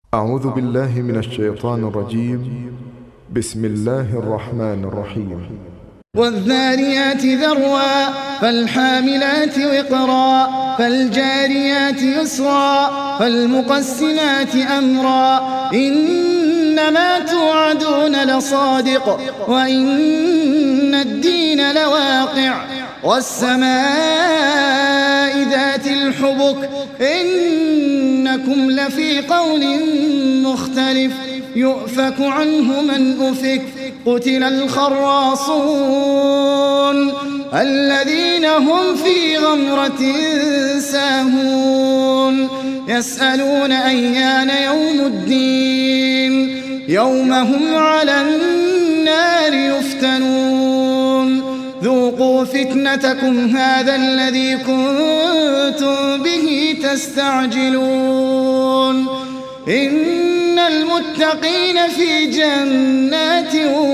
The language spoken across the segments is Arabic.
أعوذ بالله من الشيطان الرجيم. بسم الله الرحمن الرحيم. والذاريات ذروا فالحاملات وقرا فالجاريات يسرا فالمقسمات أمرا إنما توعدون لصادق وإن الدين لواقع والسماء ذات الحبك إنكم لفي قول مختلف يؤفك عنه من أفك قتل الخراصون الذين هم في غمرة ساهون يسألون أيان يوم الدين يوم هم على النار يفتنون ذوقوا فتنتكم هذا الذي كنتم به تستعجلون إن المتقين في جنات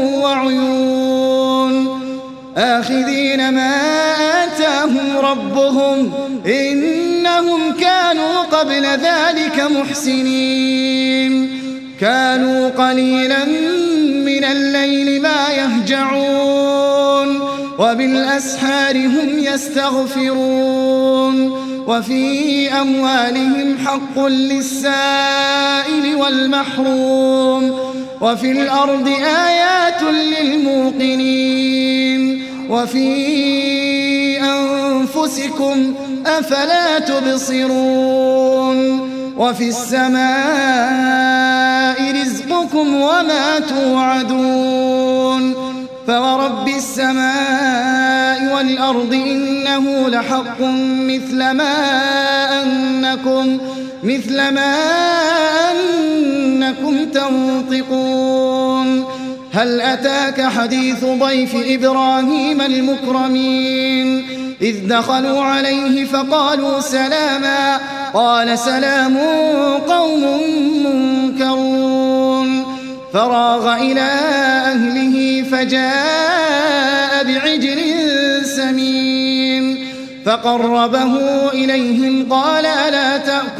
وعيون آخذين ما آتاهم ربهم إنهم كانوا قبل ذلك محسنين كانوا قليلا من الليل ما يهجعون وبالأسحار هم يستغفرون وفي أموالهم حق للسائل والمحروم وفي الأرض آيات للموقنين وفي أنفسكم أفلا تبصرون وفي السماء رزقكم وما توعدون فورب السماء والأرض إنه لحق مثل ما أنكم تنطقون هل أتاك حديث ضيف إبراهيم المكرمين إذ دخلوا عليه فقالوا سلاما قال سلام قوم منكرون فراغ إلى أهله فجاء بعجل سمين فقربه إليهم قال ألا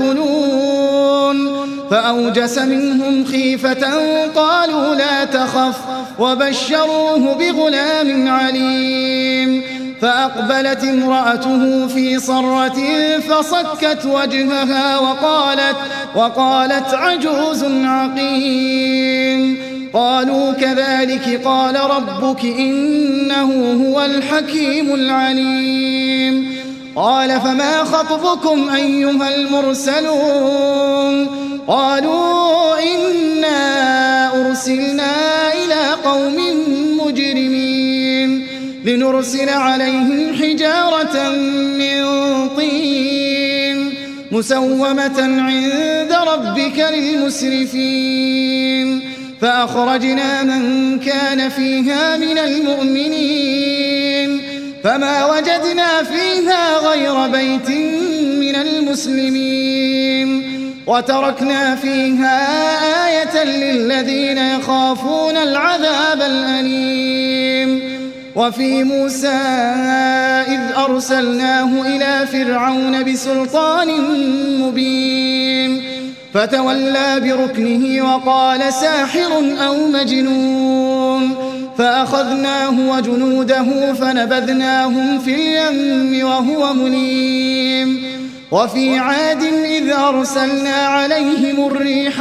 تأكلون فأوجس منهم خيفة قالوا لا تخف وبشروه بغلام عليم فأقبلت امرأته في صرة فصكت وجهها وقالت عجوز عقيم قالوا كذلك قال ربك إنه هو الحكيم العليم قال فما خطبكم أيها المرسلون قالوا إنا أرسلنا إلى قوم مجرمين لنرسل عليهم حجارة من طين مسومة عند ربك للمسرفين فأخرجنا من كان فيها من المؤمنين فما وجدنا فيها غير بيت من المسلمين وتركنا فيها آية للذين يخافون العذاب الأليم وفي موسى إذ أرسلناه إلى فرعون بسلطان مبين فتولى بركنه وقال ساحر أو مجنون فأخذناه وجنوده فنبذناهم في اليم وهو مليم وفي عاد إذ أرسلنا عليهم الريح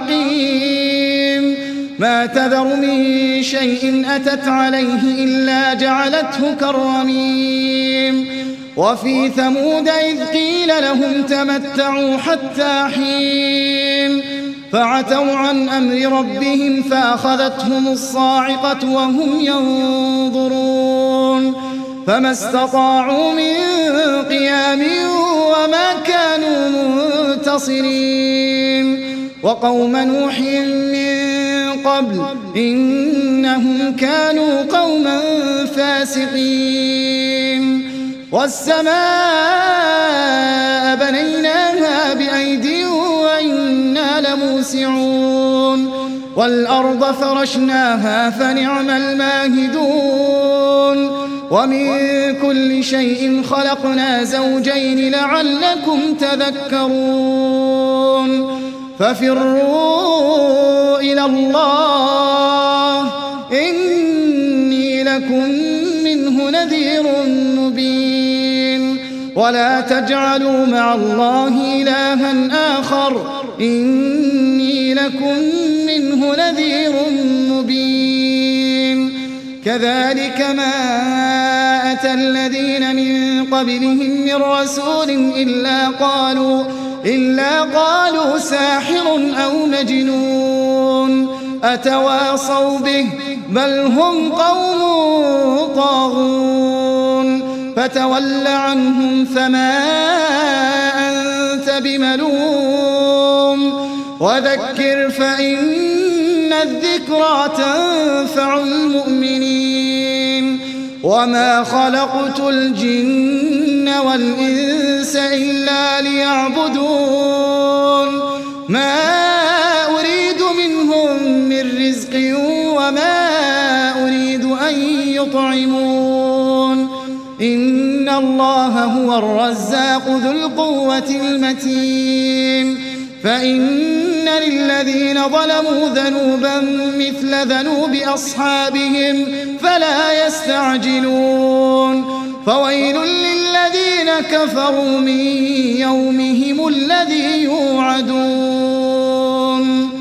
العقيم ما تذر من شيء أتت عليه إلا جعلته كالرميم وفي ثمود إذ قيل لهم تمتعوا حتى حين فعتوا عن أمر ربهم فأخذتهم الصاعقة وهم ينظرون فما استطاعوا من قيام وما كانوا منتصرين وقوم نوح من قبل إنهم كانوا قوما فاسقين والسماء بنيناها بأيد وإنا لموسعون والأرض فرشناها فنعم الماهدون ومن كل شيء خلقنا زوجين لعلكم تذكرون ففروا إلى الله إني لكم منه نذير مبين ولا تجعلوا مع الله إلها آخر إني لكم منه نذير مبين كذلك ما أتى الذين من قبلهم من رسول إلا قالوا ساحر أو مجنون أتواصوا به بل هم قوم طاغون فتول عنهم فما أنت بملوم وذكر فإن الذكرى تنفع المؤمنين وما خلقت الجن والإنس إلا ليعبدون ما أريد منهم من رزق وما أريد أن يطعمون إن الله هو الرزاق ذو القوة المتين فإن للذين ظلموا ذنوبا مثل ذنوب أصحابهم فلا يستعجلون فويل للذين كفروا من يومهم الذي يوعدون